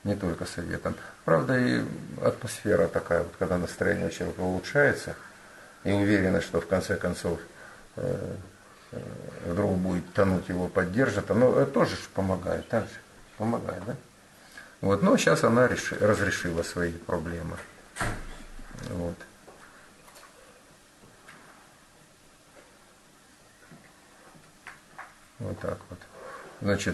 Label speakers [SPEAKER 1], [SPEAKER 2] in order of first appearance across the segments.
[SPEAKER 1] не только советом. Правда, и атмосфера такая, вот, когда настроение у человека улучшается, и уверенность, что в конце концов вдруг будет тонуть, его поддержат, оно тоже помогает, так же, помогает, да? Вот, но сейчас она разрешила свои проблемы. Вот. Вот так вот. Значит,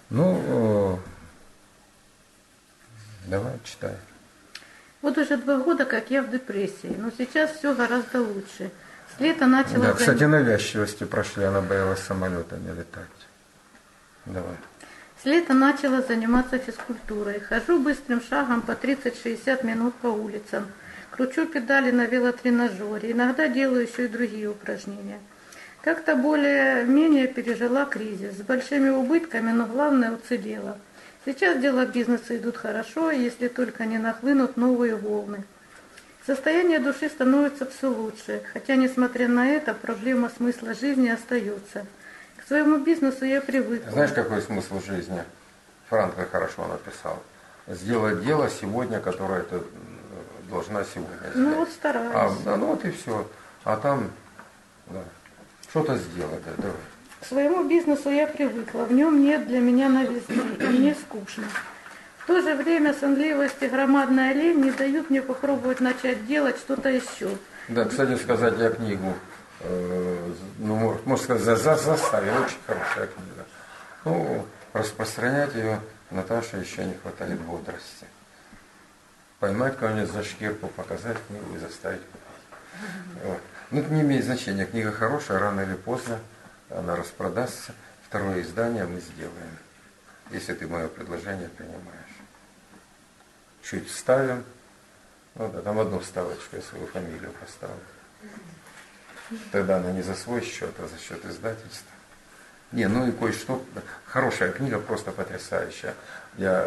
[SPEAKER 1] давай, читай.
[SPEAKER 2] Вот уже 2 года, как я в депрессии, но сейчас все гораздо лучше. С лета начала...
[SPEAKER 1] Да, кстати, навязчивости прошли, она боялась самолетами летать. Давай.
[SPEAKER 2] С лета начала заниматься физкультурой. Хожу быстрым шагом по 30-60 минут по улицам. Кручу педали на велотренажере. Иногда делаю еще и другие упражнения. Как-то более-менее пережила кризис. С большими убытками, но главное уцелела. Сейчас дела бизнеса идут хорошо, если только не нахлынут новые волны. Состояние души становится все лучше. Хотя, несмотря на это, проблема смысла жизни остается. К своему бизнесу я привыкла.
[SPEAKER 1] Знаешь, какой смысл жизни? Франклин хорошо написал. Сделать дело сегодня, которое ты должна сегодня сделать.
[SPEAKER 2] Ну вот стараюсь.
[SPEAKER 1] Ну вот и все. А там что-то сделать, да, давай.
[SPEAKER 2] К своему бизнесу я привыкла. В нем нет для меня новизны, и мне скучно. В то же время сонливость и громадная лень не дают мне попробовать начать делать что-то еще.
[SPEAKER 1] Да, кстати сказать, я книгу, можно сказать, заставил, очень хорошая книга. Ну, распространять ее Наташе еще не хватает бодрости. Поймать кого-нибудь за шкирку, показать книгу и заставить купить. Вот. Но это не имеет значения. Книга хорошая, рано или поздно она распродастся. 2-е издание мы сделаем, если ты мое предложение принимаешь. Чуть вставим. Ну да, там одну вставочку, я свою фамилию поставлю. Тогда она не за свой счет, а за счет издательства. Не, ну и кое-что. Хорошая книга, просто потрясающая. Я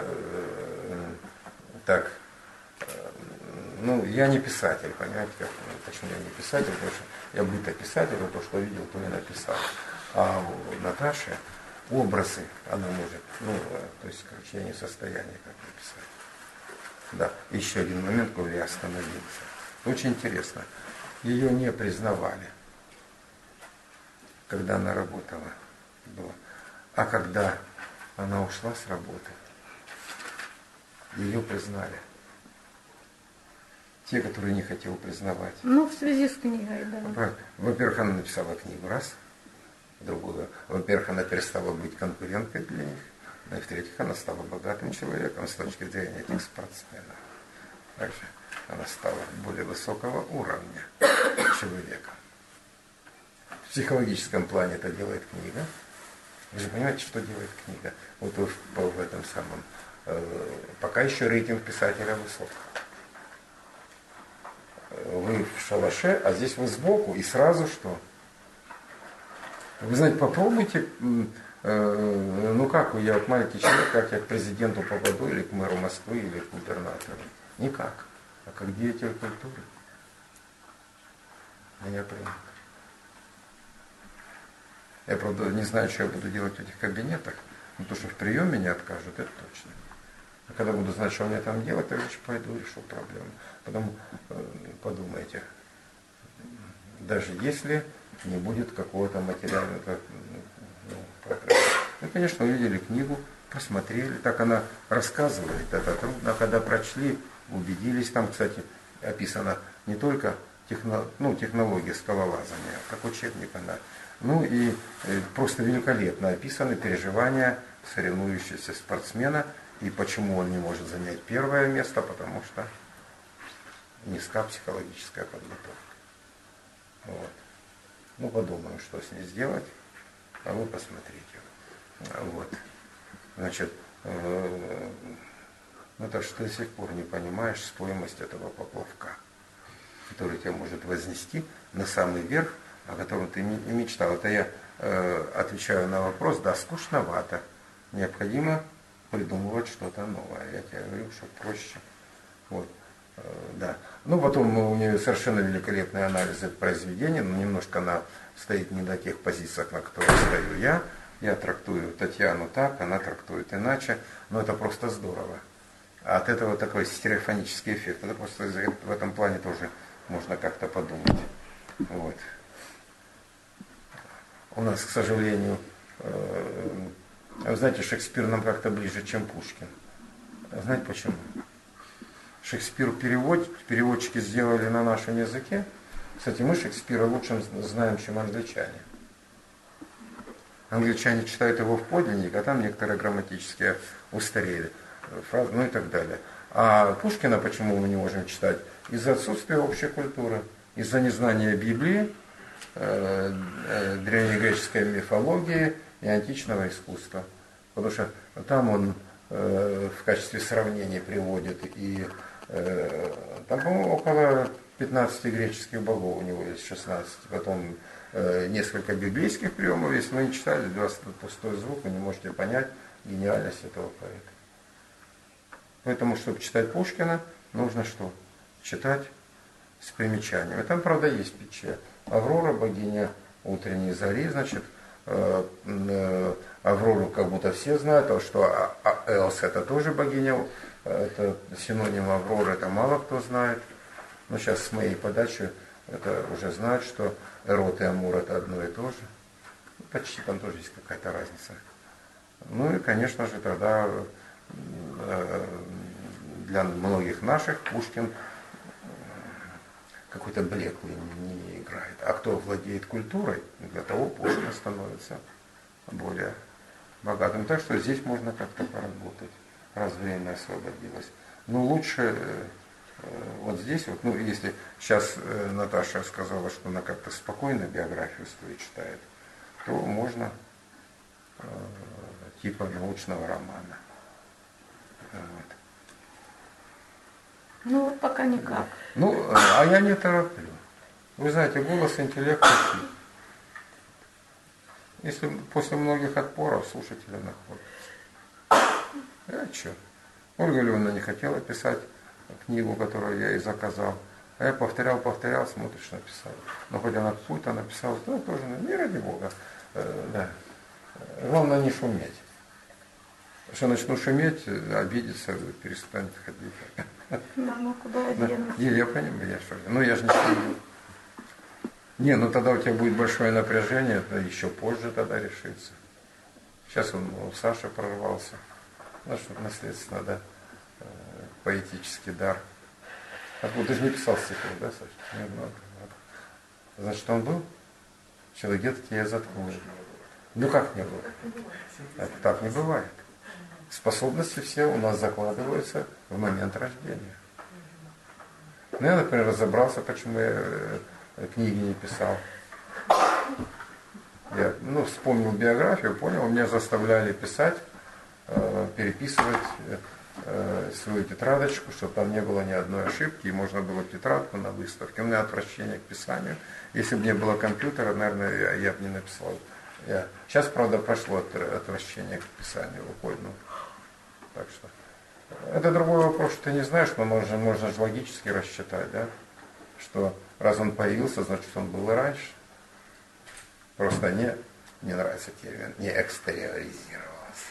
[SPEAKER 1] я не писатель, понимаете, почему я не писатель, потому что я бытописатель, то, что видел, то и написал. А у Наташи образы она может, то есть, короче, я не в состоянии как написать. Да, еще один момент, где я остановился. Очень интересно. Ее не признавали, когда она работала. А когда она ушла с работы, ее признали. Те, которые не хотел признавать.
[SPEAKER 2] Ну, в связи с книгой, да.
[SPEAKER 1] Во-первых, она написала книгу, раз. Другую. Во-первых, она перестала быть конкуренткой для них. Ну и в-третьих, она стала богатым человеком с точки зрения этих спортсменов. Также она стала более высокого уровня человека. В психологическом плане это делает книга. Вы же понимаете, что делает книга? Вот в этом самом. Пока еще рейтинг писателя высок. Вы в шалаше, а здесь вы сбоку, и сразу что? Вы знаете, попробуйте, я вот маленький человек, как я к президенту попаду, или к мэру Москвы, или к губернатору. Никак. А как деятель культуры. Меня примут. Я, правда, не знаю, что я буду делать в этих кабинетах, но то, что в приеме не откажут, это точно. А когда буду знать, что мне там делать, я лучше пойду и решу проблему. Потом подумайте, даже если не будет какого-то материального прогресса. Мы, конечно, увидели книгу, посмотрели, так она рассказывает, это трудно, а когда прочли, убедились, там, кстати, описана не только технология скалолазания, как учебник она, и просто великолепно описаны переживания соревнующегося спортсмена, и почему он не может занять первое место, потому что низка психологическая подготовка. Вот. Подумаю, что с ней сделать, а вы посмотрите. Вот. Значит, так что ты до сих пор не понимаешь стоимость этого поплавка, который тебя может вознести на самый верх, о котором ты не мечтал. Это я отвечаю на вопрос, да, скучновато. Необходимо придумывать что-то новое. Я тебе говорю, что проще. Вот. Да. Потом у нее совершенно великолепный анализ произведения, но немножко она стоит не на тех позициях, на которых стою я. Я трактую Татьяну так, она трактует иначе, но это просто здорово. А от этого такой стереофонический эффект. Это просто в этом плане тоже можно как-то подумать. Вот. У нас, к сожалению, вы знаете, Шекспир нам как-то ближе, чем Пушкин. Знаете почему? Шекспир переводчики сделали на нашем языке. Кстати, мы Шекспира лучше знаем, чем англичане. Англичане читают его в подлинник, а там некоторые грамматические устарели фразы, ну и так далее. А Пушкина почему мы не можем читать? Из-за отсутствия общей культуры, из-за незнания Библии, древнегреческой мифологии и античного искусства. Потому что там он в качестве сравнения приводит и там, по-моему, около 15 греческих богов у него есть, 16. Потом несколько библейских приемов, если вы не читали, 20 пустой звук, вы не можете понять гениальность этого поэта. Поэтому, чтобы читать Пушкина, нужно что? Читать с примечанием. И там, правда, есть печать. Аврора, богиня утренней зари, значит, Аврору как будто все знают, а что Элс это тоже богиня, это синоним Авроры, это мало кто знает. Но сейчас с моей подачи это уже знают, что Эрот и Амур это одно и то же. Почти там тоже есть какая-то разница. Ну и, конечно же, тогда для многих наших Пушкин какой-то блеклый не играет. А кто владеет культурой, для того Пушкин становится более богатым. Так что здесь можно как-то поработать, раз время освободилось. Но лучше вот здесь, вот, ну если сейчас Наташа сказала, что она как-то спокойно биографию свою читает, то можно типа научного романа. Вот.
[SPEAKER 2] Ну вот пока никак.
[SPEAKER 1] Ну, а я не тороплю. Вы знаете, голос интеллекта. Если после многих отпоров слушатели находят. А что? Ольга Львовна не хотела писать книгу, которую я ей заказал. А я повторял, смотришь, написал. Но хоть она какую-то написала, то тоже, не ради Бога. Да. Главное не шуметь. Что начну шуметь, обидеться, перестанет ходить.
[SPEAKER 2] Да, ну куда денусь?
[SPEAKER 1] Я понимаю, я же не шумел. Не, ну тогда у тебя будет большое напряжение, это еще позже тогда решится. Сейчас он у Саши прорвался. Ну, что наследственно, да, поэтический дар. Откуда ты же не писал стихов, да, Саша? Нет, ну, значит, он был? Человек где-то я заткнул. Ну как не было? Это так не бывает. Способности все у нас закладываются в момент рождения. Ну, я, например, разобрался, почему я книги не писал. Я вспомнил биографию, понял, меня заставляли писать, переписывать свою тетрадочку, чтобы там не было ни одной ошибки, и можно было тетрадку на выставке. У меня отвращение к писанию. Если бы не было компьютера, наверное, я бы не написал. Сейчас, правда, прошло отвращение к писанию рукой. Так что это другой вопрос, что ты не знаешь, но можно же логически рассчитать, да? Что раз он появился, значит он был и раньше. Просто не нравится термин, не экстериоризировался.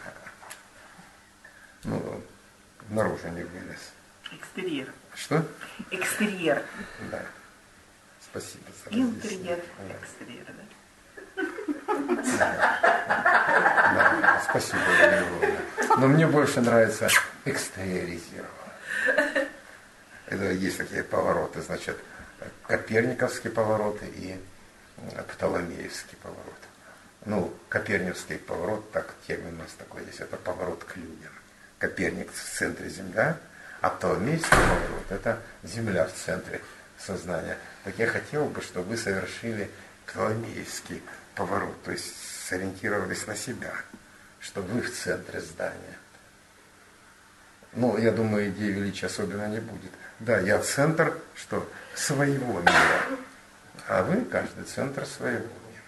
[SPEAKER 1] Ну, наружу не вылез.
[SPEAKER 3] Экстерьер.
[SPEAKER 1] Что?
[SPEAKER 3] Экстерьер.
[SPEAKER 1] Да. Спасибо за
[SPEAKER 3] Интерьер. Экстерьер, да.
[SPEAKER 1] Да, спасибо, Ольга. Но мне больше нравится экстериоризировано. Это есть такие повороты, значит, коперниковские повороты и птоломеевский поворот. Ну, коперниковский поворот, так термин у нас такой есть, это поворот к людям. Коперник в центре Земля, а птоломеевский поворот, это Земля в центре сознания. Так я хотел бы, чтобы вы совершили птоломеевский поворот, то есть сориентировались на себя, что вы в центре здания. Ну, я думаю, идеи величия особенно не будет. Да, я центр, что своего мира, а вы каждый центр своего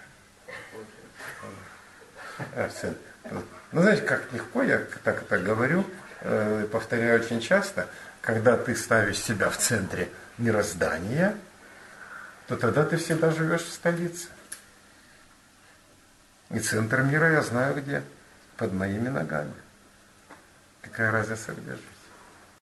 [SPEAKER 1] мира. Ну, знаете, как легко, я так это говорю, повторяю очень часто, когда ты ставишь себя в центре мироздания, то тогда ты всегда живешь в столице. И центр мира я знаю где, под моими ногами. Какая разница, где жить?